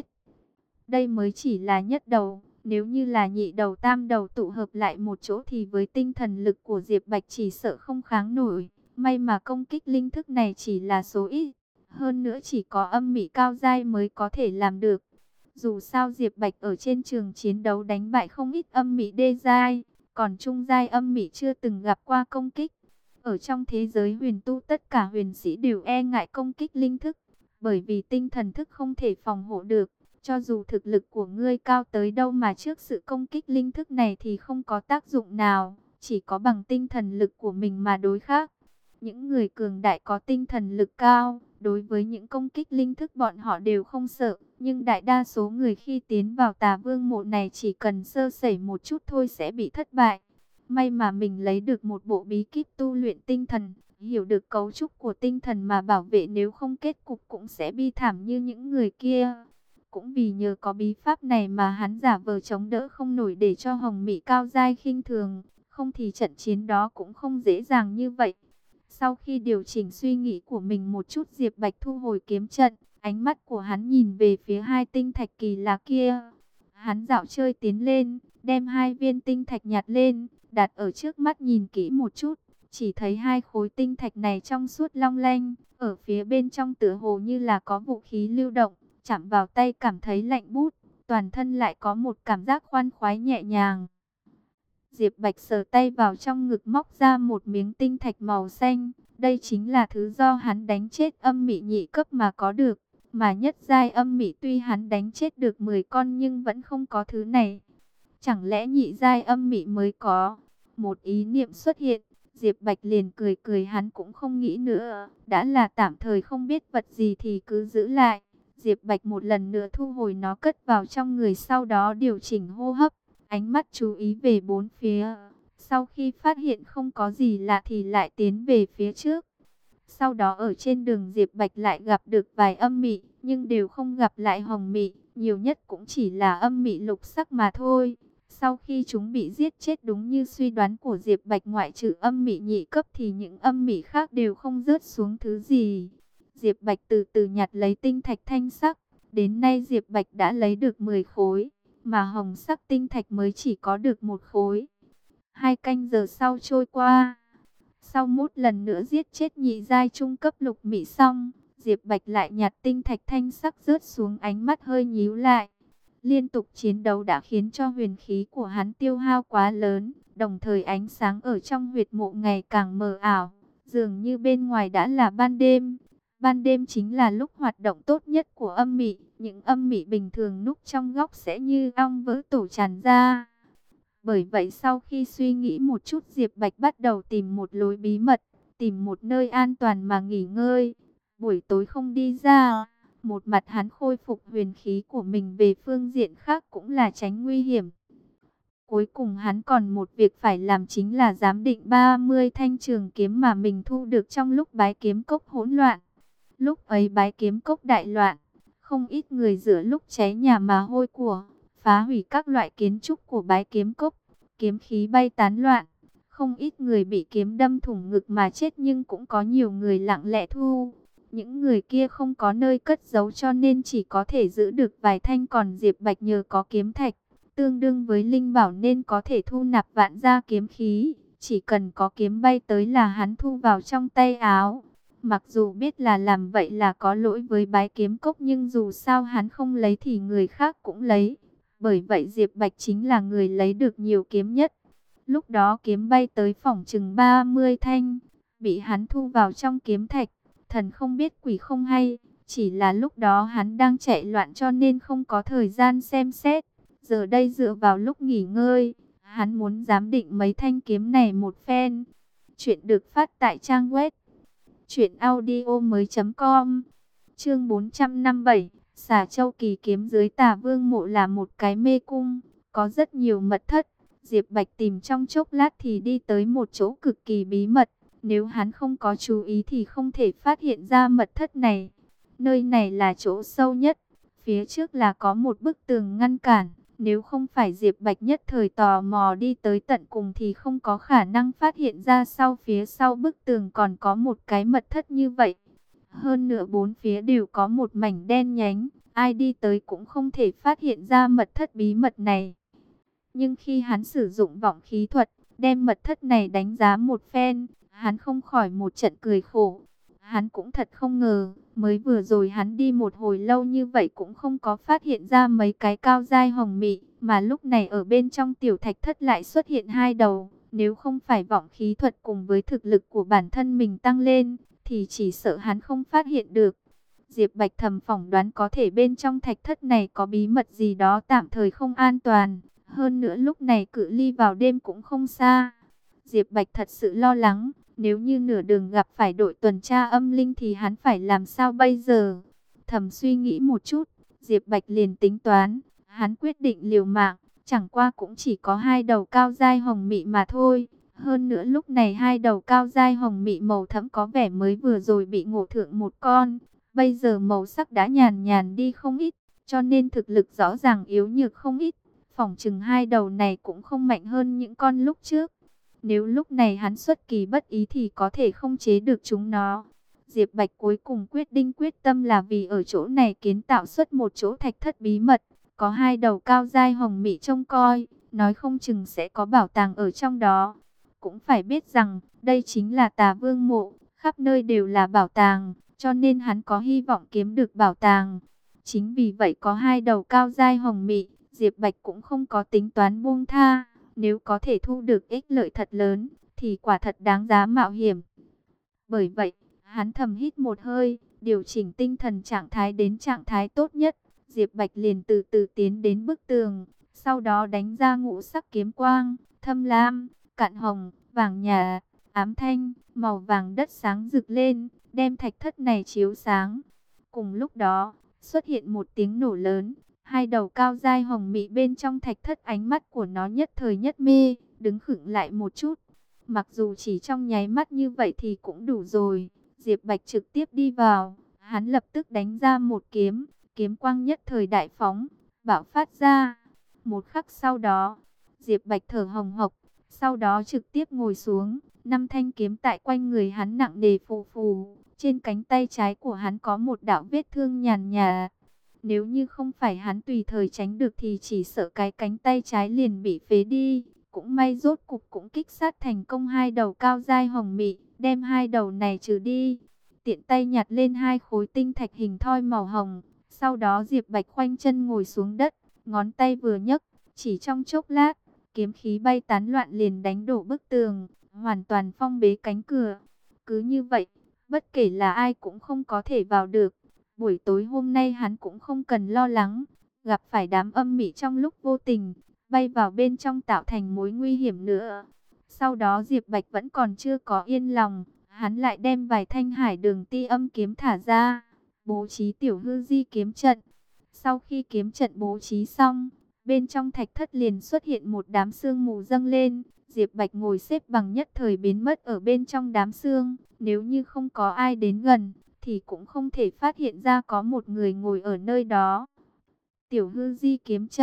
Đây mới chỉ là nhất đầu, nếu như là nhị đầu tam đầu tụ hợp lại một chỗ thì với tinh thần lực của Diệp Bạch chỉ sợ không kháng nổi. May mà công kích linh thức này chỉ là số ít, hơn nữa chỉ có âm mị cao giai mới có thể làm được. Dù sao Diệp Bạch ở trên trường chiến đấu đánh bại không ít âm mị đê giai, còn trung giai âm mị chưa từng gặp qua công kích. Ở trong thế giới huyền tu, tất cả huyền sĩ đều e ngại công kích linh thức, bởi vì tinh thần thức không thể phòng hộ được. Cho dù thực lực của ngươi cao tới đâu mà trước sự công kích linh thức này thì không có tác dụng nào, chỉ có bằng tinh thần lực của mình mà đối khác. Những người cường đại có tinh thần lực cao, đối với những công kích linh thức bọn họ đều không sợ, nhưng đại đa số người khi tiến vào Tà Vương mộ này chỉ cần sơ sẩy một chút thôi sẽ bị thất bại. May mà mình lấy được một bộ bí kíp tu luyện tinh thần, hiểu được cấu trúc của tinh thần mà bảo vệ, nếu không kết cục cũng sẽ bi thảm như những người kia. Cũng vì nhờ có bí pháp này mà hắn giả vờ chống đỡ không nổi để cho Hồng Mị cao giai khinh thường, không thì trận chiến đó cũng không dễ dàng như vậy. Sau khi điều chỉnh suy nghĩ của mình một chút, Diệp Bạch thu hồi kiếm trận, ánh mắt của hắn nhìn về phía hai tinh thạch kỳ lạ kia. Hắn dạo chơi tiến lên, đem hai viên tinh thạch nhặt lên, đặt ở trước mắt nhìn kỹ một chút, chỉ thấy hai khối tinh thạch này trong suốt long lanh, ở phía bên trong tựa hồ như là có vũ khí lưu động, chạm vào tay cảm thấy lạnh bút, toàn thân lại có một cảm giác khoan khoái nhẹ nhàng. Diệp Bạch sờ tay vào trong ngực móc ra một miếng tinh thạch màu xanh. Đây chính là thứ do hắn đánh chết âm mị nhị cấp mà có được. Mà nhất giai âm mị tuy hắn đánh chết được 10 con nhưng vẫn không có thứ này. Chẳng lẽ nhị giai âm mị mới có? Một ý niệm xuất hiện, Diệp Bạch liền cười cười, hắn cũng không nghĩ nữa. Đã là tạm thời không biết vật gì thì cứ giữ lại. Diệp Bạch một lần nữa thu hồi nó cất vào trong người, sau đó điều chỉnh hô hấp. Ánh mắt chú ý về bốn phía. Sau khi phát hiện không có gì lạ thì lại tiến về phía trước. Sau đó ở trên đường Diệp Bạch lại gặp được vài âm mị, nhưng đều không gặp lại Hồng Mị. Nhiều nhất cũng chỉ là âm mị lục sắc mà thôi. Sau khi chúng bị giết chết đúng như suy đoán của Diệp Bạch, ngoại trừ âm mị nhị cấp thì những âm mị khác đều không rớt xuống thứ gì. Diệp Bạch từ từ nhặt lấy tinh thạch thanh sắc. Đến nay Diệp Bạch đã lấy được 10 khối, mà hồng sắc tinh thạch mới chỉ có được 1 khối. 2 canh giờ sau trôi qua, sau một lần nữa giết chết nhị giai trung cấp lục mị xong, Diệp Bạch lại nhặt tinh thạch thanh sắc rớt xuống, ánh mắt hơi nhíu lại. Liên tục chiến đấu đã khiến cho huyền khí của hắn tiêu hao quá lớn, đồng thời ánh sáng ở trong huyệt mộ ngày càng mờ ảo, dường như bên ngoài đã là ban đêm. Ban đêm chính là lúc hoạt động tốt nhất của âm mị, những âm mị bình thường núp trong góc sẽ như ong vỡ tổ tràn ra. Bởi vậy sau khi suy nghĩ một chút, Diệp Bạch bắt đầu tìm một lối bí mật, tìm một nơi an toàn mà nghỉ ngơi. Buổi tối không đi ra, một mặt hắn khôi phục huyền khí của mình, về phương diện khác cũng là tránh nguy hiểm. Cuối cùng hắn còn một việc phải làm, chính là giám định 30 thanh trường kiếm mà mình thu được trong lúc bái kiếm cốc hỗn loạn. Lúc ấy bái kiếm cốc đại loạn, không ít người giữa lúc cháy nhà mà hôi của, phá hủy các loại kiến trúc của bái kiếm cốc, kiếm khí bay tán loạn. Không ít người bị kiếm đâm thủng ngực mà chết, nhưng cũng có nhiều người lặng lẽ thu. Những người kia không có nơi cất giấu cho nên chỉ có thể giữ được vài thanh, còn Diệp Bạch nhờ có kiếm thạch, tương đương với linh bảo nên có thể thu nạp vạn gia kiếm khí. Chỉ cần có kiếm bay tới là hắn thu vào trong tay áo. Mặc dù biết là làm vậy là có lỗi với Bái Kiếm Cốc, nhưng dù sao hắn không lấy thì người khác cũng lấy. Bởi vậy Diệp Bạch chính là người lấy được nhiều kiếm nhất. Lúc đó kiếm bay tới phỏng chừng 30 thanh, bị hắn thu vào trong kiếm thạch. Thần không biết quỷ không hay, chỉ là lúc đó hắn đang chạy loạn cho nên không có thời gian xem xét. Giờ đây dựa vào lúc nghỉ ngơi, hắn muốn giám định mấy thanh kiếm này một phen. Chuyện được phát tại trang web truyệnaudiomoi.com. Chương 457, Xà Châu Kỳ kiếm dưới Tà Vương mộ là một cái mê cung, có rất nhiều mật thất. Diệp Bạch tìm trong chốc lát thì đi tới một chỗ cực kỳ bí mật. Nếu hắn không có chú ý thì không thể phát hiện ra mật thất này. Nơi này là chỗ sâu nhất. Phía trước là có một bức tường ngăn cản. Nếu không phải Diệp Bạch nhất thời tò mò đi tới tận cùng thì không có khả năng phát hiện ra sau phía sau bức tường còn có một cái mật thất như vậy. Hơn nữa bốn phía đều có một mảnh đen nhánh. Ai đi tới cũng không thể phát hiện ra mật thất bí mật này. Nhưng khi hắn sử dụng vọng khí thuật, đem mật thất này đánh giá một phen, hắn không khỏi một trận cười khổ. Hắn cũng thật không ngờ, mới vừa rồi hắn đi một hồi lâu như vậy cũng không có phát hiện ra mấy cái cao giai hồng mị, mà lúc này ở bên trong tiểu thạch thất lại xuất hiện hai đầu. Nếu không phải vọng khí thuật cùng với thực lực của bản thân mình tăng lên, thì chỉ sợ hắn không phát hiện được. Diệp Bạch thầm phỏng đoán có thể bên trong thạch thất này có bí mật gì đó tạm thời không an toàn. Hơn nữa lúc này cự ly vào đêm cũng không xa. Diệp Bạch thật sự lo lắng, nếu như nửa đường gặp phải đội tuần tra âm linh thì hắn phải làm sao bây giờ? Thầm suy nghĩ một chút, Diệp Bạch liền tính toán, hắn quyết định liều mạng, chẳng qua cũng chỉ có hai đầu cao giai hồng mị mà thôi. Hơn nữa lúc này hai đầu cao giai hồng mị màu thẫm có vẻ mới vừa rồi bị ngộ thượng một con, bây giờ màu sắc đã nhàn nhàn đi không ít, cho nên thực lực rõ ràng yếu nhược không ít. Phỏng chừng hai đầu này cũng không mạnh hơn những con lúc trước. Nếu lúc này hắn xuất kỳ bất ý thì có thể không chế được chúng nó. Diệp Bạch cuối cùng quyết tâm là vì ở chỗ này kiến tạo xuất một chỗ thạch thất bí mật. Có hai đầu cao giai hồng mị trông coi, nói không chừng sẽ có bảo tàng ở trong đó. Cũng phải biết rằng, đây chính là Tà Vương mộ, khắp nơi đều là bảo tàng, cho nên hắn có hy vọng kiếm được bảo tàng. Chính vì vậy có hai đầu cao giai hồng mị, Diệp Bạch cũng không có tính toán buông tha. Nếu có thể thu được ích lợi thật lớn, thì quả thật đáng giá mạo hiểm. Bởi vậy, hắn thầm hít một hơi, điều chỉnh tinh thần trạng thái đến trạng thái tốt nhất. Diệp Bạch liền từ từ tiến đến bức tường, sau đó đánh ra ngũ sắc kiếm quang, thâm lam, cạn hồng, vàng nhà, ám thanh, màu vàng đất sáng rực lên, đem thạch thất này chiếu sáng. Cùng lúc đó, xuất hiện một tiếng nổ lớn. Hai đầu cao giai hồng mị bên trong thạch thất, ánh mắt của nó nhất thời nhất mê, đứng khựng lại một chút. Mặc dù chỉ trong nháy mắt như vậy thì cũng đủ rồi. Diệp Bạch trực tiếp đi vào, hắn lập tức đánh ra một kiếm, kiếm quang nhất thời đại phóng, bạo phát ra. Một khắc sau đó, Diệp Bạch thở hồng hộc, sau đó trực tiếp ngồi xuống, năm thanh kiếm tại quanh người hắn nặng nề phù phù. Trên cánh tay trái của hắn có một đạo vết thương nhàn nhạt. Nếu như không phải hắn tùy thời tránh được thì chỉ sợ cái cánh tay trái liền bị phế đi. Cũng may rốt cục cũng kích sát thành công hai đầu cao giai hồng mị, đem hai đầu này trừ đi. Tiện tay nhặt lên hai khối tinh thạch hình thoi màu hồng. Sau đó Diệp Bạch khoanh chân ngồi xuống đất, ngón tay vừa nhấc, chỉ trong chốc lát, kiếm khí bay tán loạn liền đánh đổ bức tường, hoàn toàn phong bế cánh cửa. Cứ như vậy, bất kể là ai cũng không có thể vào được. Buổi tối hôm nay hắn cũng không cần lo lắng, gặp phải đám âm mị trong lúc vô tình, bay vào bên trong tạo thành mối nguy hiểm nữa. Sau đó Diệp Bạch vẫn còn chưa có yên lòng, hắn lại đem vài thanh hải đường ti âm kiếm thả ra, bố trí tiểu hư di kiếm trận. Sau khi kiếm trận bố trí xong, bên trong thạch thất liền xuất hiện một đám sương mù dâng lên. Diệp Bạch ngồi xếp bằng nhất thời biến mất ở bên trong đám sương, nếu như không có ai đến gần thì cũng không thể phát hiện ra có một người ngồi ở nơi đó. Tiểu hư di kiếm trận,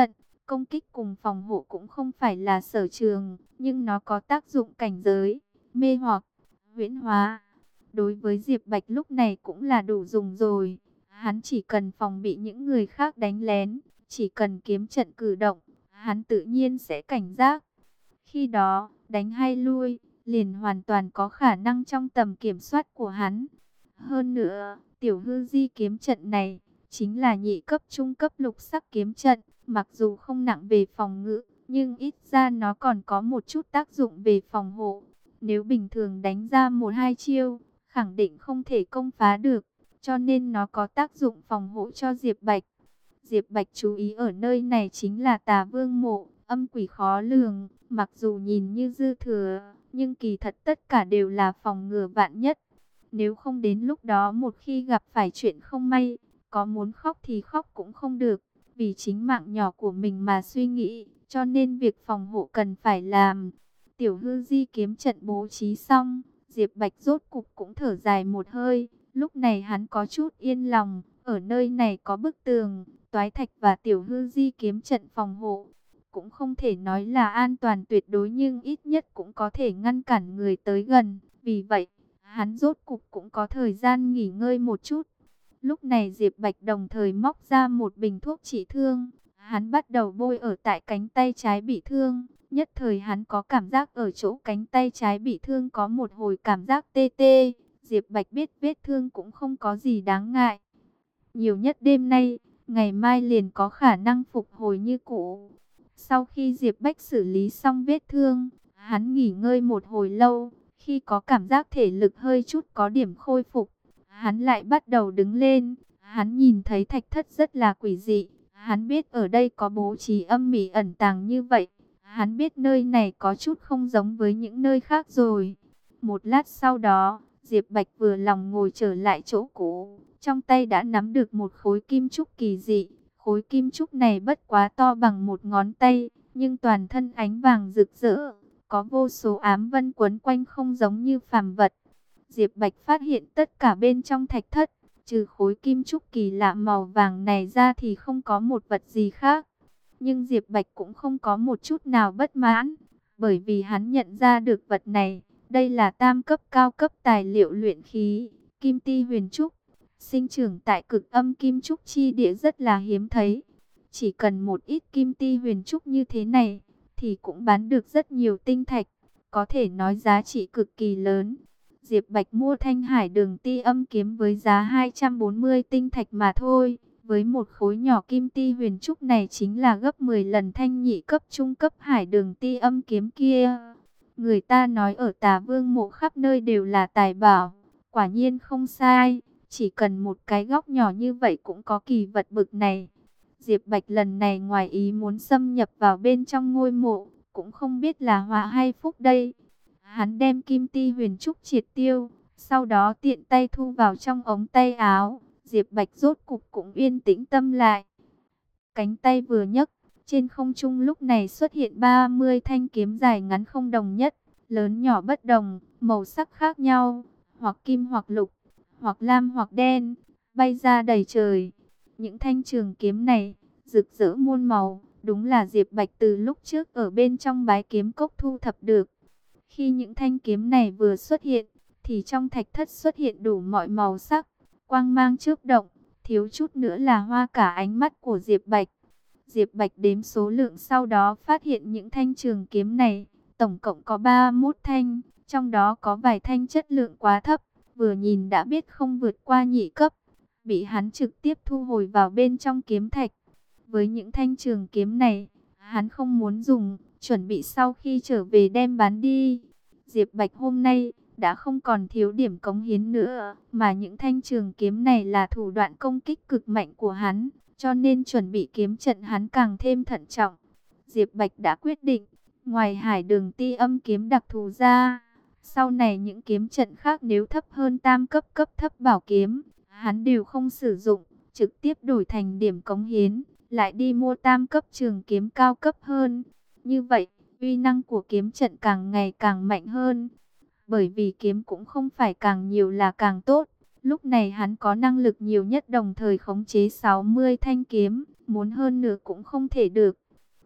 Công kích cùng phòng hộ cũng không phải là sở trường, nhưng nó có tác dụng cảnh giới, mê hoặc, huyễn hóa. Đối với Diệp Bạch lúc này cũng là đủ dùng rồi. Hắn chỉ cần phòng bị những người khác đánh lén, chỉ cần kiếm trận cử động, hắn tự nhiên sẽ cảnh giác. Khi đó, đánh hay lui, liền hoàn toàn có khả năng trong tầm kiểm soát của hắn. Hơn nữa, tiểu hư di kiếm trận này, chính là nhị cấp trung cấp lục sắc kiếm trận. Mặc dù không nặng về phòng ngự, nhưng ít ra nó còn có một chút tác dụng về phòng hộ. Nếu bình thường đánh ra một hai chiêu, khẳng định không thể công phá được. Cho nên nó có tác dụng phòng hộ cho Diệp Bạch. Diệp Bạch chú ý ở nơi này chính là Tà Vương mộ, âm quỷ khó lường. Mặc dù nhìn như dư thừa, nhưng kỳ thật tất cả đều là phòng ngừa vạn nhất. Nếu không đến lúc đó một khi gặp phải chuyện không may, có muốn khóc thì khóc cũng không được. Vì chính mạng nhỏ của mình mà suy nghĩ, cho nên việc phòng hộ cần phải làm. Tiểu hư di kiếm trận bố trí xong, Diệp Bạch rốt cục cũng thở dài một hơi. Lúc này hắn có chút yên lòng, ở nơi này có bức tường, toái thạch và tiểu hư di kiếm trận phòng hộ. Cũng không thể nói là an toàn tuyệt đối nhưng ít nhất cũng có thể ngăn cản người tới gần. Vì vậy, hắn rốt cục cũng có thời gian nghỉ ngơi một chút. Lúc này Diệp Bạch đồng thời móc ra một bình thuốc trị thương. Hắn bắt đầu bôi ở tại cánh tay trái bị thương. Nhất thời hắn có cảm giác ở chỗ cánh tay trái bị thương có một hồi cảm giác tê tê. Diệp Bạch biết vết thương cũng không có gì đáng ngại. Nhiều nhất đêm nay, ngày mai liền có khả năng phục hồi như cũ. Sau khi Diệp Bạch xử lý xong vết thương, hắn nghỉ ngơi một hồi lâu. Khi có cảm giác thể lực hơi chút có điểm khôi phục, hắn lại bắt đầu đứng lên. Hắn nhìn thấy thạch thất rất là quỷ dị. Hắn biết ở đây có bố trí âm mỉ ẩn tàng như vậy. Hắn biết nơi này có chút không giống với những nơi khác rồi. Một lát sau đó, Diệp Bạch vừa lòng ngồi trở lại chỗ cũ. Trong tay đã nắm được một khối kim trúc kỳ dị. Khối kim trúc này bất quá to bằng một ngón tay, nhưng toàn thân ánh vàng rực rỡ. Có vô số ám vân quấn quanh không giống như phàm vật. Diệp Bạch phát hiện tất cả bên trong thạch thất, trừ khối kim trúc kỳ lạ màu vàng này ra thì không có một vật gì khác. Nhưng Diệp Bạch cũng không có một chút nào bất mãn, bởi vì hắn nhận ra được vật này. Đây là tam cấp cao cấp tài liệu luyện khí, kim ti huyền trúc, sinh trưởng tại cực âm kim trúc chi địa rất là hiếm thấy. Chỉ cần một ít kim ti huyền trúc như thế này, thì cũng bán được rất nhiều tinh thạch, có thể nói giá trị cực kỳ lớn. Diệp Bạch mua thanh hải đường ti âm kiếm với giá 240 tinh thạch mà thôi. Với một khối nhỏ kim ti huyền trúc này chính là gấp 10 lần thanh nhị cấp trung cấp hải đường ti âm kiếm kia. Người ta nói ở Tà Vương mộ khắp nơi đều là tài bảo. Quả nhiên không sai. Chỉ cần một cái góc nhỏ như vậy cũng có kỳ vật bực này. Diệp Bạch lần này ngoài ý muốn xâm nhập vào bên trong ngôi mộ, cũng không biết là họa hay phúc đây. Hắn đem kim ti huyền trúc triệt tiêu, sau đó tiện tay thu vào trong ống tay áo. Diệp Bạch rốt cục cũng yên tĩnh tâm lại. Cánh tay vừa nhấc, trên không trung lúc này xuất hiện 30 thanh kiếm dài ngắn không đồng nhất, lớn nhỏ bất đồng, màu sắc khác nhau, hoặc kim hoặc lục, hoặc lam hoặc đen, bay ra đầy trời. Những thanh trường kiếm này, rực rỡ muôn màu, đúng là Diệp Bạch từ lúc trước ở bên trong bái kiếm cốc thu thập được. Khi những thanh kiếm này vừa xuất hiện, thì trong thạch thất xuất hiện đủ mọi màu sắc, quang mang chớp động, thiếu chút nữa là hoa cả ánh mắt của Diệp Bạch. Diệp Bạch đếm số lượng sau đó phát hiện những thanh trường kiếm này, tổng cộng có 31 thanh, trong đó có vài thanh chất lượng quá thấp, vừa nhìn đã biết không vượt qua nhị cấp, bị hắn trực tiếp thu hồi vào bên trong kiếm thạch. Với những thanh trường kiếm này, hắn không muốn dùng, chuẩn bị sau khi trở về đem bán đi. Diệp Bạch hôm nay đã không còn thiếu điểm cống hiến nữa, mà những thanh trường kiếm này là thủ đoạn công kích cực mạnh của hắn, cho nên chuẩn bị kiếm trận hắn càng thêm thận trọng. Diệp Bạch đã quyết định, ngoài hải đường ti âm kiếm đặc thù ra, sau này những kiếm trận khác nếu thấp hơn tam cấp cấp thấp bảo kiếm, hắn đều không sử dụng, trực tiếp đổi thành điểm cống hiến, lại đi mua tam cấp trường kiếm cao cấp hơn. Như vậy, uy năng của kiếm trận càng ngày càng mạnh hơn. Bởi vì kiếm cũng không phải càng nhiều là càng tốt. Lúc này hắn có năng lực nhiều nhất đồng thời khống chế 60 thanh kiếm, muốn hơn nữa cũng không thể được.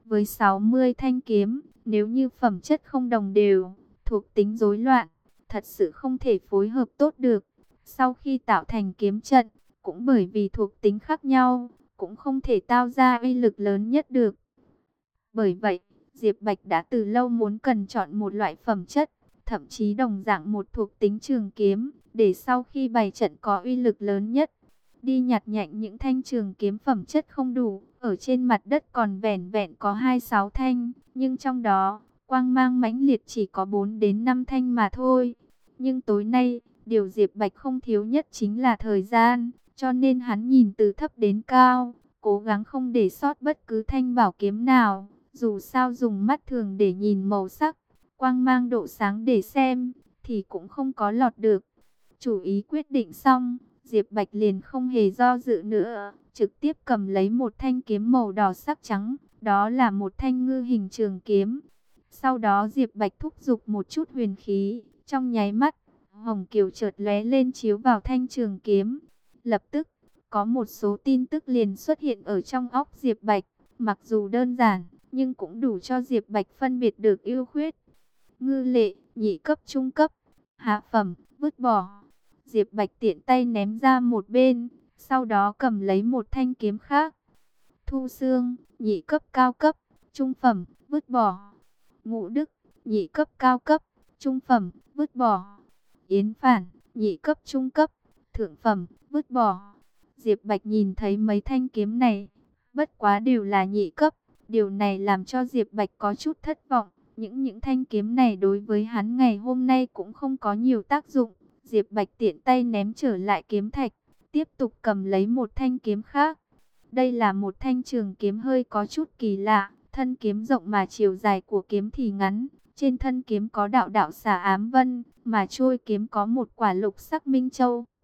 Với 60 thanh kiếm, nếu như phẩm chất không đồng đều, thuộc tính rối loạn, thật sự không thể phối hợp tốt được. Sau khi tạo thành kiếm trận, cũng bởi vì thuộc tính khác nhau, cũng không thể tạo ra uy lực lớn nhất được. Bởi vậy, Diệp Bạch đã từ lâu muốn cần chọn một loại phẩm chất, thậm chí đồng dạng một thuộc tính trường kiếm, để sau khi bày trận có uy lực lớn nhất. Đi nhặt nhạnh những thanh trường kiếm phẩm chất không đủ, ở trên mặt đất còn vẻn vẹn có 26 thanh, nhưng trong đó, quang mang mãnh liệt chỉ có 4 đến 5 thanh mà thôi. Nhưng tối nay, điều Diệp Bạch không thiếu nhất chính là thời gian, cho nên hắn nhìn từ thấp đến cao, cố gắng không để sót bất cứ thanh bảo kiếm nào. Dù sao dùng mắt thường để nhìn màu sắc, quang mang độ sáng để xem, thì cũng không có lọt được. Chủ ý quyết định xong, Diệp Bạch liền không hề do dự nữa, trực tiếp cầm lấy một thanh kiếm màu đỏ sắc trắng, đó là một thanh ngư hình trường kiếm. Sau đó Diệp Bạch thúc giục một chút huyền khí, trong nháy mắt, hồng kiều chợt lóe lên chiếu vào thanh trường kiếm. Lập tức, có một số tin tức liền xuất hiện ở trong óc Diệp Bạch, mặc dù đơn giản, nhưng cũng đủ cho Diệp Bạch phân biệt được ưu khuyết. Ngư lệ, nhị cấp trung cấp, hạ phẩm, vứt bỏ. Diệp Bạch tiện tay ném ra một bên, sau đó cầm lấy một thanh kiếm khác. Thu xương, nhị cấp cao cấp, trung phẩm, vứt bỏ. Ngũ đức, nhị cấp cao cấp, trung phẩm, vứt bỏ. Yến phản, nhị cấp trung cấp, thượng phẩm, vứt bỏ. Diệp Bạch nhìn thấy mấy thanh kiếm này, bất quá đều là nhị cấp. Điều này làm cho Diệp Bạch có chút thất vọng. Những thanh kiếm này đối với hắn ngày hôm nay cũng không có nhiều tác dụng. Diệp Bạch tiện tay ném trở lại kiếm thạch, tiếp tục cầm lấy một thanh kiếm khác. Đây là một thanh trường kiếm hơi có chút kỳ lạ, thân kiếm rộng mà chiều dài của kiếm thì ngắn. Trên thân kiếm có đạo đạo xà ám vân, mà trôi kiếm có một quả lục sắc minh châu.